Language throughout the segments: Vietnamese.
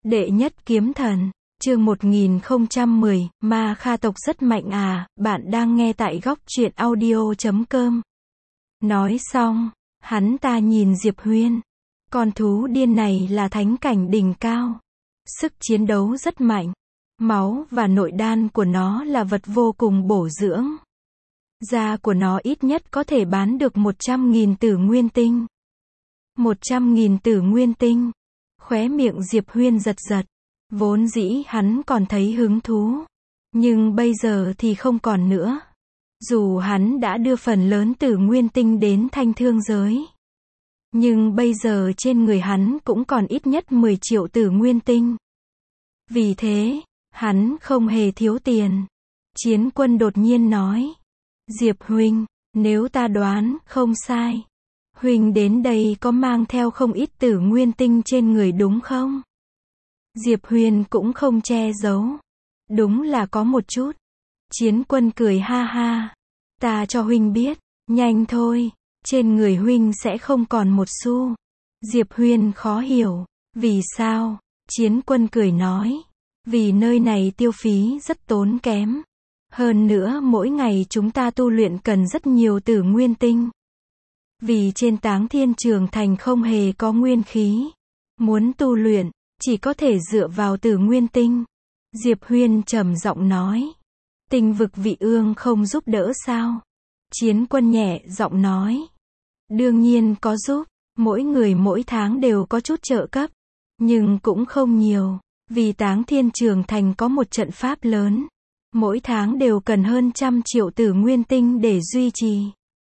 Đệ nhất kiếm thần, chương 1010, ma kha tộc rất mạnh à, bạn đang nghe tại góc truyện audio.com. Nói xong, hắn ta nhìn Diệp Huyên. Con thú điên này là thánh cảnh đỉnh cao. Sức chiến đấu rất mạnh. Máu và nội đan của nó là vật vô cùng bổ dưỡng. Da của nó ít nhất có thể bán được 100.000 tử nguyên tinh. 100.000 tử nguyên tinh. Khóe miệng Diệp Huyên giật giật. Vốn dĩ hắn còn thấy hứng thú. Nhưng bây giờ thì không còn nữa. Dù hắn đã đưa phần lớn tử nguyên tinh đến thanh thương giới. Nhưng bây giờ trên người hắn cũng còn ít nhất 10 triệu tử nguyên tinh. Vì thế, hắn không hề thiếu tiền. Chiến Quân đột nhiên nói. Diệp huynh, nếu ta đoán không sai. Huynh đến đây có mang theo không ít tử nguyên tinh trên người đúng không? Diệp Huyên cũng không che giấu. Đúng là có một chút. Chiến Quân cười ha ha. Ta cho huynh biết, nhanh thôi, trên người huynh sẽ không còn một xu. Diệp Huyên khó hiểu. Vì sao? Chiến Quân cười nói. Vì nơi này tiêu phí rất tốn kém. Hơn nữa mỗi ngày chúng ta tu luyện cần rất nhiều tử nguyên tinh. Vì trên Táng Thiên Trường Thành không hề có nguyên khí. Muốn tu luyện, chỉ có thể dựa vào tử nguyên tinh. Diệp Huyên trầm giọng nói. Tinh vực vị ương không giúp đỡ sao? Chiến Quân nhẹ giọng nói. Đương nhiên có giúp, mỗi người mỗi tháng đều có chút trợ cấp. Nhưng cũng không nhiều, vì Táng Thiên Trường Thành có một trận pháp lớn. Mỗi tháng đều cần hơn 100 triệu tử nguyên tinh để duy trì.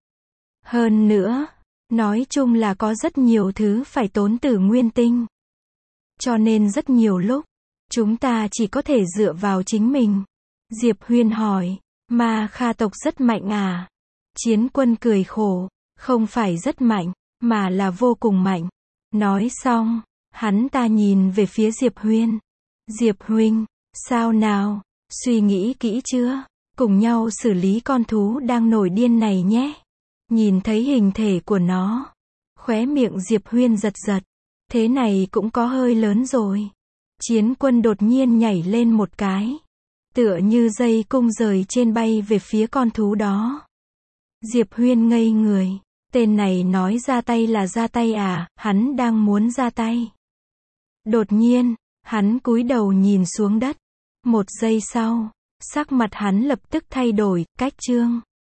Hơn nữa, nói chung là có rất nhiều thứ phải tốn tử nguyên tinh. Cho nên rất nhiều lúc, chúng ta chỉ có thể dựa vào chính mình. Diệp Huyên hỏi, ma kha tộc rất mạnh à? Chiến Quân cười khổ, không phải rất mạnh, mà là vô cùng mạnh. Nói xong, hắn ta nhìn về phía Diệp Huyên. Diệp huynh, sao nào, suy nghĩ kỹ chưa? Cùng nhau xử lý con thú đang nổi điên này nhé. Nhìn thấy hình thể của nó, khóe miệng Diệp Huyên giật giật. Thế này cũng có hơi lớn rồi. Chiến Quân đột nhiên nhảy lên một cái. Tựa như dây cung rời trên bay về phía con thú đó. Diệp Huyên ngây người. Tên này nói ra tay là ra tay à, hắn đang muốn ra tay. Đột nhiên, hắn cúi đầu nhìn xuống đất. Một giây sau, sắc mặt hắn lập tức thay đổi, cách chương.